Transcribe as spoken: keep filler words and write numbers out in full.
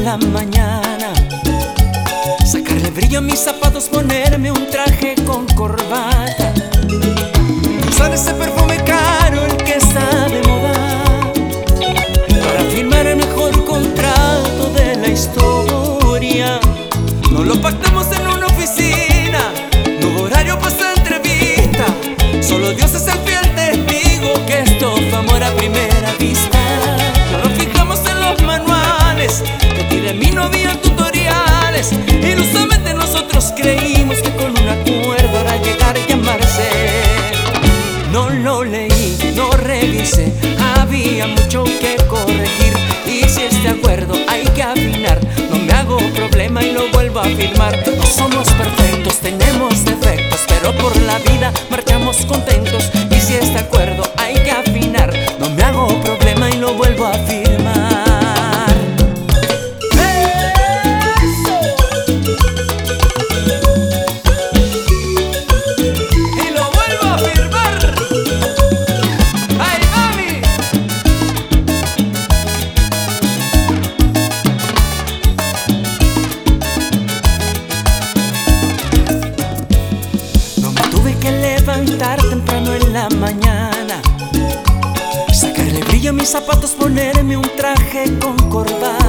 la mañana, sacarle brillo a mis zapatos, ponerme un traje con corbata, usar ese perfume caro, el que está de moda, para firmar el mejor contrato de la historia. No lo pactamos en una oficina, no hubo horario para esta entrevista. Solo Dios es el fiel testigo que esto fue amor a primera vista. No nos fijamos en los manuales, de ti de mí no había tutoriales. Ilusamente nosotros creímos que con un acuerdo era llegar y amarse. No lo leí, no revisé, había mucho que corregir. Y si este acuerdo hay que afinar, no me hago problema y lo vuelvo a firmar. No somos perfectos, tenemos defectos, pero por la vida marchamos contentos. Y si este acuerdo hay que afinar, no me hago problema y lo vuelvo a firmar. Levantar temprano en la mañana, sacarle brillo a mis zapatos, ponerme un traje con corbata,